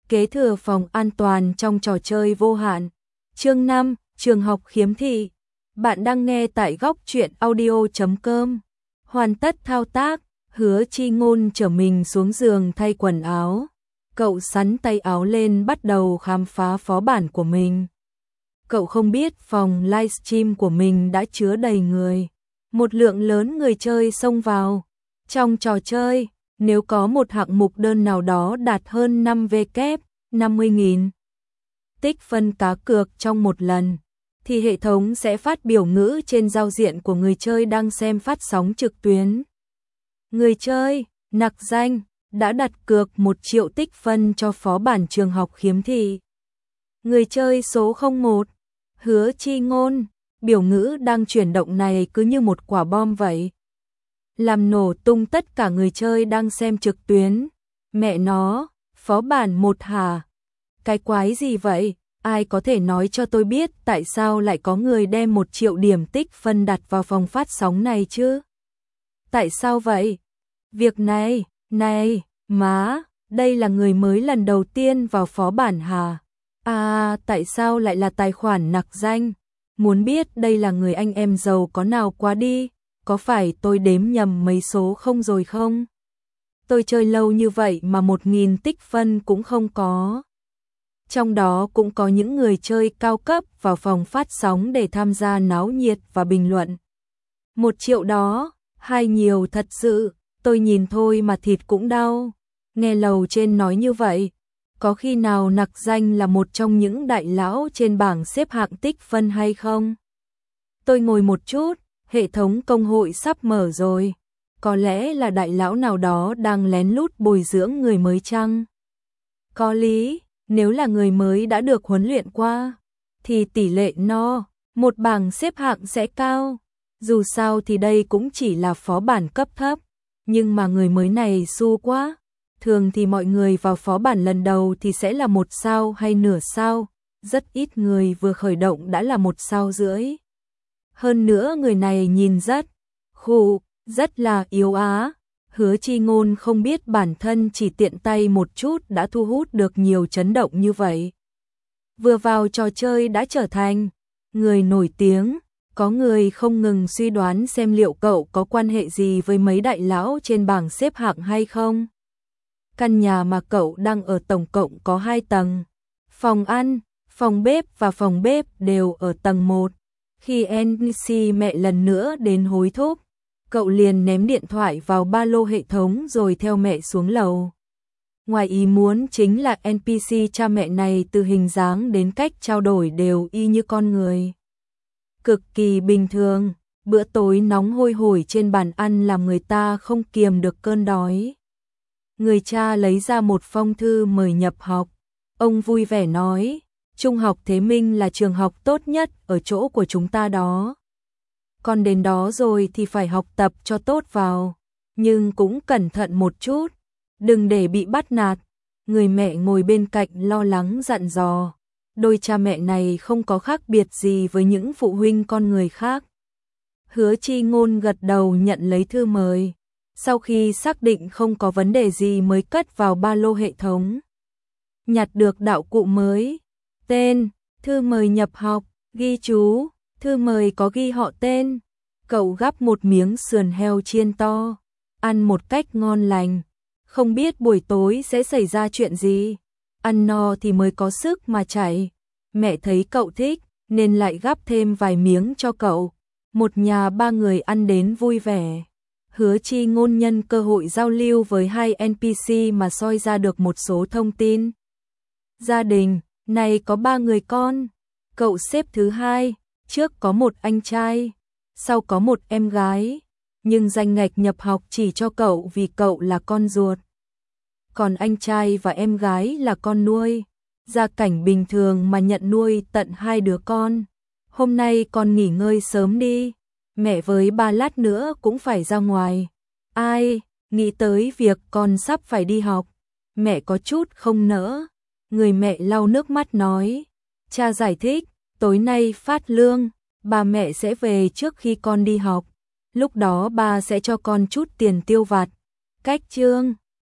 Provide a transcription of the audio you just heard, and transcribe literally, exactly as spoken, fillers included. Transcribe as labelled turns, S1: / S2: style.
S1: Kế thừa phòng an toàn trong trò chơi vô hạn. Chương năm, trường học khiếm thị. Bạn đang nghe tại góc truyện audio chấm com. Hoàn tất thao tác, Hứa Chi Ngôn trở mình xuống giường thay quần áo. Cậu xắn tay áo lên bắt đầu khám phá phó bản của mình. Cậu không biết phòng livestream của mình đã chứa đầy người. Một lượng lớn người chơi xông vào. Trong trò chơi, nếu có một hạng mục đơn nào đó đạt hơn năm vê kép, năm mươi nghìn tích phân cá cược trong một lần, thì hệ thống sẽ phát biểu ngữ trên giao diện của người chơi đang xem phát sóng trực tuyến. Người chơi, nặc danh, đã đặt cược một triệu tích phân cho phó bản trường học khiếm thị. Người chơi số không một, Hứa Chi Ngôn, biểu ngữ đang chuyển động này cứ như một quả bom vậy. Làm nổ tung tất cả người chơi đang xem trực tuyến. Mẹ nó, phó bản một hả? Cái quái gì vậy? Ai có thể nói cho tôi biết tại sao lại có người đem một triệu điểm tích phân đặt vào phòng phát sóng này chứ? Tại sao vậy? Việc này, này, má, đây là người mới lần đầu tiên vào phó bản hả? À, tại sao lại là tài khoản nặc danh? Muốn biết đây là người anh em giàu có nào quá đi? Có phải tôi đếm nhầm mấy số không rồi không? Tôi chơi lâu như vậy mà một nghìn tích phân cũng không có. Trong đó cũng có những người chơi cao cấp vào phòng phát sóng để tham gia náo nhiệt và bình luận. Một triệu đó, hay nhiều thật sự, tôi nhìn thôi mà thịt cũng đau. Nghe lầu trên nói như vậy, có khi nào nặc danh là một trong những đại lão trên bảng xếp hạng tích phân hay không? Tôi ngồi một chút, hệ thống công hội sắp mở rồi. Có lẽ là đại lão nào đó đang lén lút bồi dưỡng người mới chăng? Có lý, nếu là người mới đã được huấn luyện qua, thì tỷ lệ no, một bảng xếp hạng sẽ cao. Dù sao thì đây cũng chỉ là phó bản cấp thấp, nhưng mà người mới này su quá. Thường thì mọi người vào phó bản lần đầu thì sẽ là một sao hay nửa sao, rất ít người vừa khởi động đã là một sao rưỡi. Hơn nữa người này nhìn rất khù, rất là yếu á. Hứa Chi Ngôn không biết bản thân chỉ tiện tay một chút đã thu hút được nhiều chấn động như vậy. Vừa vào trò chơi đã trở thành người nổi tiếng, có người không ngừng suy đoán xem liệu cậu có quan hệ gì với mấy đại lão trên bảng xếp hạng hay không. Căn nhà mà cậu đang ở tổng cộng có hai tầng, phòng ăn, phòng bếp và phòng bếp đều ở tầng một. Khi en pê xê mẹ lần nữa đến hối thúc, cậu liền ném điện thoại vào ba lô hệ thống rồi theo mẹ xuống lầu. Ngoài ý muốn chính là en pê xê cha mẹ này từ hình dáng đến cách trao đổi đều y như con người. Cực kỳ bình thường, bữa tối nóng hôi hổi trên bàn ăn làm người ta không kiềm được cơn đói. Người cha lấy ra một phong thư mời nhập học. Ông vui vẻ nói, Trung học Thế Minh là trường học tốt nhất ở chỗ của chúng ta đó. Con đến đó rồi thì phải học tập cho tốt vào, nhưng cũng cẩn thận một chút, đừng để bị bắt nạt. Người mẹ ngồi bên cạnh lo lắng dặn dò. Đôi cha mẹ này không có khác biệt gì với những phụ huynh con người khác. Hứa Chi Ngôn gật đầu nhận lấy thư mời. Sau khi xác định không có vấn đề gì mới cất vào ba lô hệ thống. Nhặt được đạo cụ mới. Tên, thư mời nhập học, ghi chú, thư mời có ghi họ tên. Cậu gắp một miếng sườn heo chiên to, ăn một cách ngon lành. Không biết buổi tối sẽ xảy ra chuyện gì. Ăn no thì mới có sức mà chạy. Mẹ thấy cậu thích, nên lại gắp thêm vài miếng cho cậu. Một nhà ba người ăn đến vui vẻ. Hứa Chi Ngôn nhân cơ hội giao lưu với hai en pê xê mà soi ra được một số thông tin. Gia đình, này có ba người con. Cậu xếp thứ hai, trước có một anh trai, sau có một em gái. Nhưng danh ngạch nhập học chỉ cho cậu vì cậu là con ruột. Còn anh trai và em gái là con nuôi. Gia cảnh bình thường mà nhận nuôi tận hai đứa con. Hôm nay con nghỉ ngơi sớm đi. Mẹ với ba lát nữa cũng phải ra ngoài. Ai, nghĩ tới việc con sắp phải đi học. Mẹ có chút không nỡ. Người mẹ lau nước mắt nói. Cha giải thích, tối nay phát lương, ba mẹ sẽ về trước khi con đi học. Lúc đó ba sẽ cho con chút tiền tiêu vặt. Cách chương